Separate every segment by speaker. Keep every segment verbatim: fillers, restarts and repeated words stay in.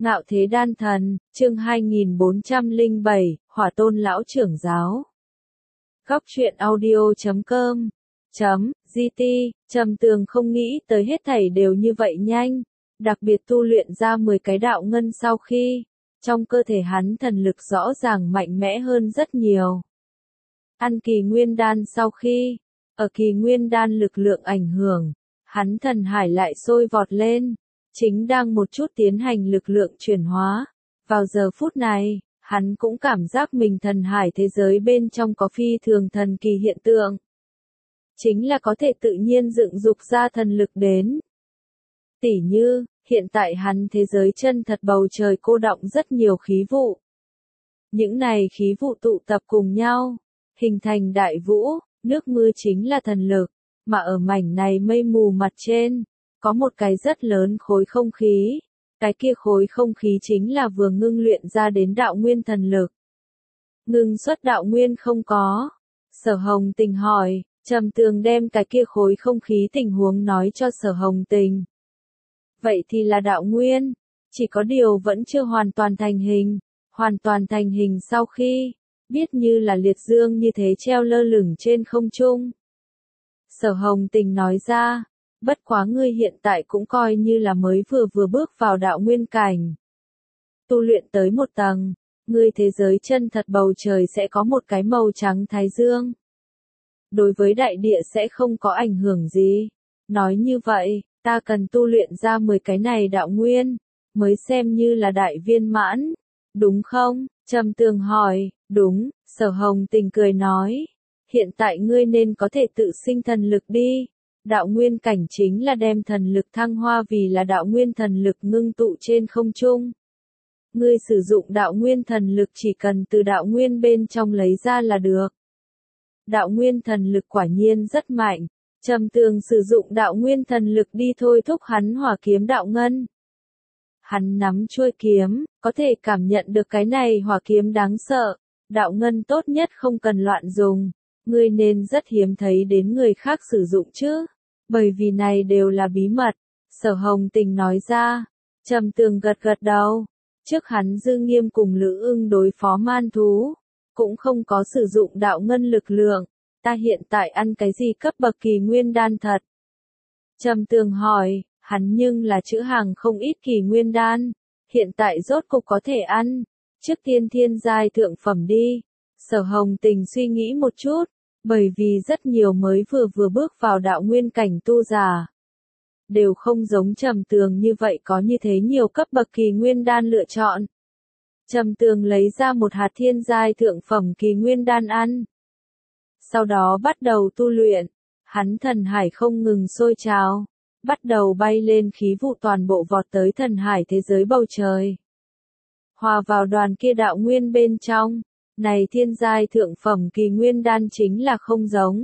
Speaker 1: Ngạo Thế Đan Thần, chương hai nghìn bốn trăm lẻ bảy, Hỏa Tôn Lão Trưởng Giáo. Góc truyện audio chấm com chấm gt, Trầm Tường không nghĩ tới hết thảy đều như vậy nhanh, đặc biệt tu luyện ra mười cái đạo ngân sau khi, trong cơ thể hắn thần lực rõ ràng mạnh mẽ hơn rất nhiều. Ăn kỳ nguyên đan sau khi, ở kỳ nguyên đan lực lượng ảnh hưởng, hắn thần hải lại sôi vọt lên, chính đang một chút tiến hành lực lượng chuyển hóa. Vào giờ phút này, hắn cũng cảm giác mình thần hải thế giới bên trong có phi thường thần kỳ hiện tượng. Chính là có thể tự nhiên dựng dục ra thần lực đến. Tỉ như, hiện tại hắn thế giới chân thật bầu trời cô đọng rất nhiều khí vụ. Những này khí vụ tụ tập cùng nhau, hình thành đại vũ, nước mưa chính là thần lực, mà ở mảnh này mây mù mặt trên, có một cái rất lớn khối không khí, cái kia khối không khí chính là vừa ngưng luyện ra đến đạo nguyên thần lực. Ngưng xuất đạo nguyên không có. Sở Hồng Tình hỏi, Trầm Tường đem cái kia khối không khí tình huống nói cho Sở Hồng Tình. Vậy thì là đạo nguyên, chỉ có điều vẫn chưa hoàn toàn thành hình, hoàn toàn thành hình sau khi, biết như là liệt dương như thế treo lơ lửng trên không trung. Sở Hồng Tình nói ra, bất quá ngươi hiện tại cũng coi như là mới vừa vừa bước vào đạo nguyên cảnh. Tu luyện tới một tầng, ngươi thế giới chân thật bầu trời sẽ có một cái màu trắng thái dương. Đối với đại địa sẽ không có ảnh hưởng gì. Nói như vậy, ta cần tu luyện ra mười cái này đạo nguyên, mới xem như là đại viên mãn, đúng không? Trầm Tường hỏi, đúng, Sở Hồng Tình cười nói, hiện tại ngươi nên có thể tự sinh thần lực đi. Đạo nguyên cảnh chính là đem thần lực thăng hoa vì là đạo nguyên thần lực ngưng tụ trên không trung. Ngươi sử dụng đạo nguyên thần lực chỉ cần từ đạo nguyên bên trong lấy ra là được. Đạo nguyên thần lực quả nhiên rất mạnh. Trầm Tường sử dụng đạo nguyên thần lực đi thôi thúc hắn hỏa kiếm đạo ngân. Hắn nắm chuôi kiếm, có thể cảm nhận được cái này hỏa kiếm đáng sợ. Đạo ngân tốt nhất không cần loạn dùng. Ngươi nên rất hiếm thấy đến người khác sử dụng chứ, bởi vì này đều là bí mật. Sở Hồng Tình nói ra. Trầm Tường gật gật đầu. Trước hắn Dư Nghiêm cùng Lữ Ưng đối phó man thú, cũng không có sử dụng đạo ngân lực lượng. Ta hiện tại ăn cái gì cấp bậc kỳ nguyên đan thật? Trầm Tường hỏi, hắn nhưng là chữ hàng không ít kỳ nguyên đan, hiện tại rốt cục có thể ăn. Trước tiên thiên giai thượng phẩm đi. Sở Hồng Tình suy nghĩ một chút, bởi vì rất nhiều mới vừa vừa bước vào đạo nguyên cảnh tu giả, đều không giống Trầm Tường như vậy có như thế nhiều cấp bậc kỳ nguyên đan lựa chọn. Trầm Tường lấy ra một hạt thiên giai thượng phẩm kỳ nguyên đan ăn. Sau đó bắt đầu tu luyện, hắn thần hải không ngừng sôi trào, bắt đầu bay lên khí vụ toàn bộ vọt tới thần hải thế giới bầu trời. Hòa vào đoàn kia đạo nguyên bên trong, này thiên giai thượng phẩm kỳ nguyên đan chính là không giống.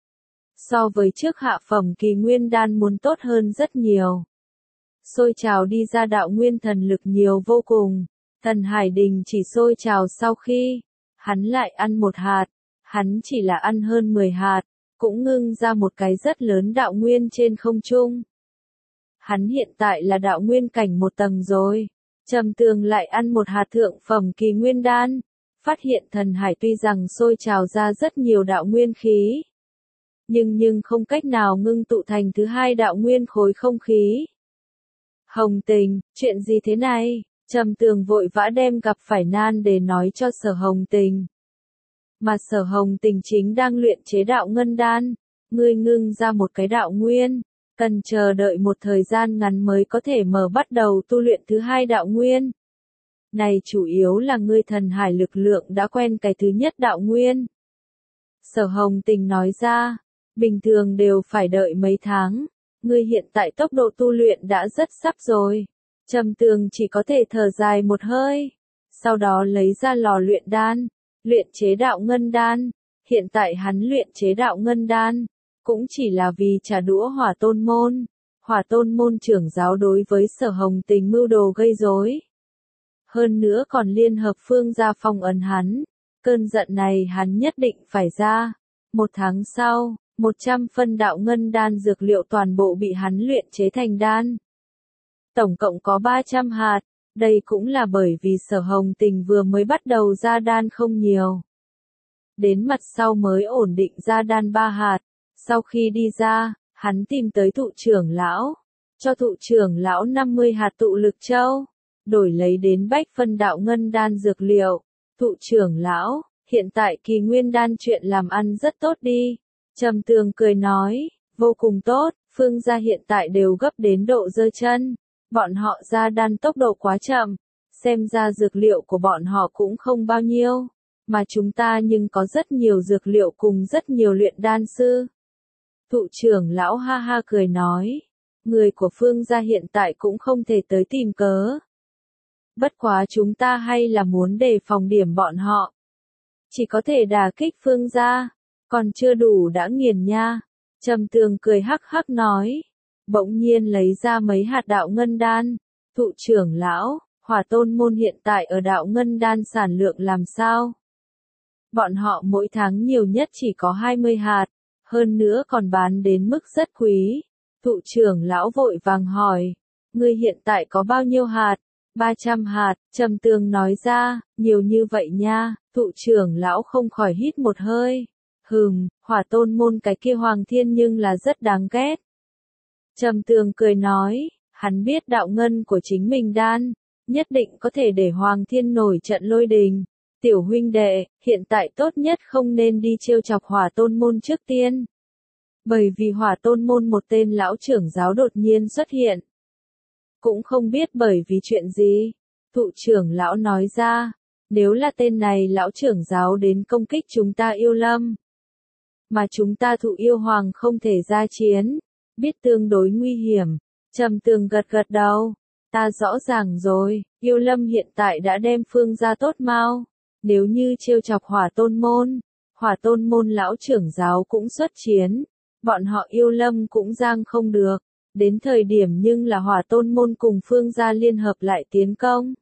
Speaker 1: So với trước hạ phẩm kỳ nguyên đan muốn tốt hơn rất nhiều. Sôi trào đi ra đạo nguyên thần lực nhiều vô cùng, thần hải đình chỉ sôi trào sau khi, hắn lại ăn một hạt, hắn chỉ là ăn hơn mười hạt, cũng ngưng ra một cái rất lớn đạo nguyên trên không trung. Hắn hiện tại là đạo nguyên cảnh một tầng rồi. Trầm Tường lại ăn một hạt thượng phẩm kỳ nguyên đan, phát hiện thần hải tuy rằng sôi trào ra rất nhiều đạo nguyên khí, nhưng nhưng không cách nào ngưng tụ thành thứ hai đạo nguyên khối không khí. Hồng Tình, chuyện gì thế này? Trầm Tường vội vã đem gặp phải nan để nói cho Sở Hồng Tình. Mà Sở Hồng Tình chính đang luyện chế đạo ngân đan, ngươi ngưng ra một cái đạo nguyên, cần chờ đợi một thời gian ngắn mới có thể mở bắt đầu tu luyện thứ hai đạo nguyên. Này chủ yếu là ngươi thần hải lực lượng đã quen cái thứ nhất đạo nguyên. Sở Hồng Tình nói ra, bình thường đều phải đợi mấy tháng, ngươi hiện tại tốc độ tu luyện đã rất sắp rồi. Trầm Tường chỉ có thể thở dài một hơi, sau đó lấy ra lò luyện đan, luyện chế đạo ngân đan. Hiện tại hắn luyện chế đạo ngân đan, cũng chỉ là vì trả đũa Hỏa Tôn môn. Hỏa Tôn môn trưởng giáo đối với Sở Hồng Tình mưu đồ gây rối. Hơn nữa còn liên hợp Phương gia phong ấn hắn. Cơn giận này hắn nhất định phải ra. Một tháng sau, một trăm phân đạo ngân đan dược liệu toàn bộ bị hắn luyện chế thành đan. Tổng cộng có ba trăm hạt, Đây cũng là bởi vì Sở Hồng Tình vừa mới bắt đầu ra đan không nhiều. Đến mặt sau mới ổn định ra đan ba hạt. Sau khi đi ra, hắn tìm tới thụ trưởng lão, cho thụ trưởng lão năm mươi hạt tụ lực châu, đổi lấy đến bách phân đạo ngân đan dược liệu. Thụ trưởng lão, hiện tại kỳ nguyên đan chuyện làm ăn rất tốt đi. Trầm Tường cười nói, vô cùng tốt, Phương gia hiện tại đều gấp đến độ giơ chân. Bọn họ ra đan tốc độ quá chậm, xem ra dược liệu của bọn họ cũng không bao nhiêu, mà chúng ta nhưng có rất nhiều dược liệu cùng rất nhiều luyện đan sư. Thụ trưởng lão ha ha cười nói, người của Phương gia hiện tại cũng không thể tới tìm cớ. Bất quá chúng ta hay là muốn đề phòng điểm bọn họ. Chỉ có thể đả kích Phương gia, còn chưa đủ đã nghiền nha. Trầm Tường cười hắc hắc nói, bỗng nhiên lấy ra mấy hạt đạo ngân đan. Thụ trưởng lão, Hỏa Tôn môn hiện tại ở đạo ngân đan sản lượng làm sao? Bọn họ mỗi tháng nhiều nhất chỉ có hai mươi hạt, hơn nữa còn bán đến mức rất quý. Thụ trưởng lão vội vàng hỏi, ngươi hiện tại có bao nhiêu hạt? ba trăm hạt, Trầm Tường nói ra, nhiều như vậy nha. Thụ trưởng lão không khỏi hít một hơi. Hừm, Hỏa Tôn môn cái kia Hoàng Thiên nhưng là rất đáng ghét. Trầm Tường cười nói, hắn biết đạo ngân của chính mình đan, nhất định có thể để Hoàng Thiên nổi trận lôi đình. Tiểu huynh đệ, hiện tại tốt nhất không nên đi trêu chọc Hỏa Tôn môn trước tiên. Bởi vì Hỏa Tôn môn một tên lão trưởng giáo đột nhiên xuất hiện. Cũng không biết bởi vì chuyện gì. Thụ trưởng lão nói ra, nếu là tên này lão trưởng giáo đến công kích chúng ta Yêu Lâm, mà chúng ta Thụ Yêu Hoàng không thể ra chiến, biết tương đối nguy hiểm. Trầm Tường gật gật đầu, ta rõ ràng rồi, Yêu Lâm hiện tại đã đem Phương gia tốt mau, nếu như trêu chọc Hỏa Tôn môn, Hỏa Tôn môn lão trưởng giáo cũng xuất chiến, bọn họ Yêu Lâm cũng giang không được, đến thời điểm nhưng là Hỏa Tôn môn cùng Phương gia liên hợp lại tiến công.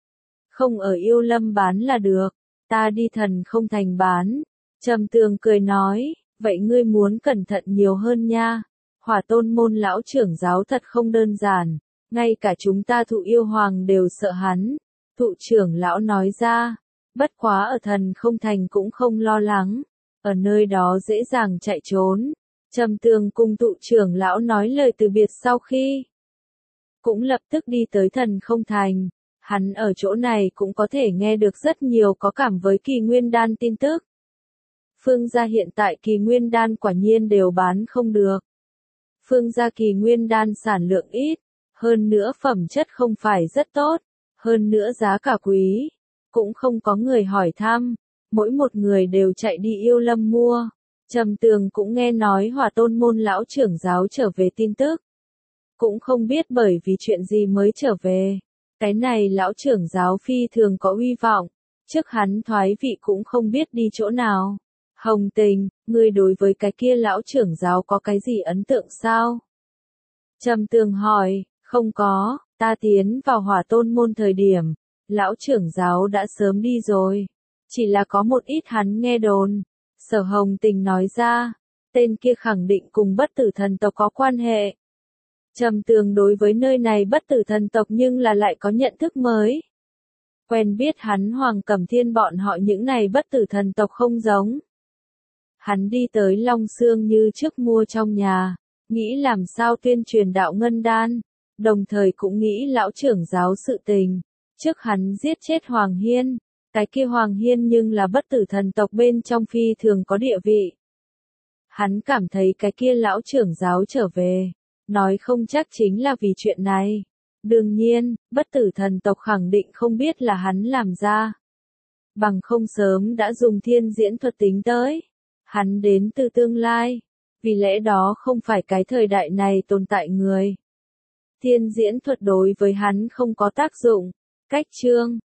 Speaker 1: Không ở Yêu Lâm bán là được, ta đi Thần Không Thành bán. Trầm Tường cười nói, vậy ngươi muốn cẩn thận nhiều hơn nha. Hỏa Tôn môn lão trưởng giáo thật không đơn giản, ngay cả chúng ta Thụ Yêu Hoàng đều sợ hắn. Thụ trưởng lão nói ra, bất quá ở Thần Không Thành cũng không lo lắng, ở nơi đó dễ dàng chạy trốn. Trầm Tường cùng Thụ trưởng lão nói lời từ biệt sau khi, cũng lập tức đi tới Thần Không Thành. Hắn ở chỗ này cũng có thể nghe được rất nhiều có cảm với kỳ nguyên đan tin tức. Phương gia hiện tại kỳ nguyên đan quả nhiên đều bán không được. Phương gia kỳ nguyên đan sản lượng ít, hơn nữa phẩm chất không phải rất tốt, hơn nữa giá cả quý, cũng không có người hỏi thăm, mỗi một người đều chạy đi Yêu Lâm mua. Trầm Tường cũng nghe nói Hỏa Tôn môn lão trưởng giáo trở về tin tức, cũng không biết bởi vì chuyện gì mới trở về. Cái này lão trưởng giáo phi thường có uy vọng, trước hắn thoái vị cũng không biết đi chỗ nào. Hồng Tình, ngươi đối với cái kia lão trưởng giáo có cái gì ấn tượng sao? Trầm Tường hỏi, không có, ta tiến vào Hỏa Tôn môn thời điểm, lão trưởng giáo đã sớm đi rồi, chỉ là có một ít hắn nghe đồn. Sở Hồng Tình nói ra, tên kia khẳng định cùng bất tử thần tộc có quan hệ. Trầm Tường đối với nơi này bất tử thần tộc nhưng là lại có nhận thức mới. Quen biết hắn Hoàng Cẩm Thiên bọn họ những này bất tử thần tộc không giống. Hắn đi tới Long Xương như trước mua trong nhà, nghĩ làm sao tuyên truyền đạo ngân đan, đồng thời cũng nghĩ lão trưởng giáo sự tình. Trước hắn giết chết Hoàng Hiên, cái kia Hoàng Hiên nhưng là bất tử thần tộc bên trong phi thường có địa vị. Hắn cảm thấy cái kia lão trưởng giáo trở về, nói không chắc chính là vì chuyện này. Đương nhiên, bất tử thần tộc khẳng định không biết là hắn làm ra. Bằng không sớm đã dùng thiên diễn thuật tính tới. Hắn đến từ tương lai, vì lẽ đó không phải cái thời đại này tồn tại người. Thiên diễn thuật đối với hắn không có tác dụng. Cách chương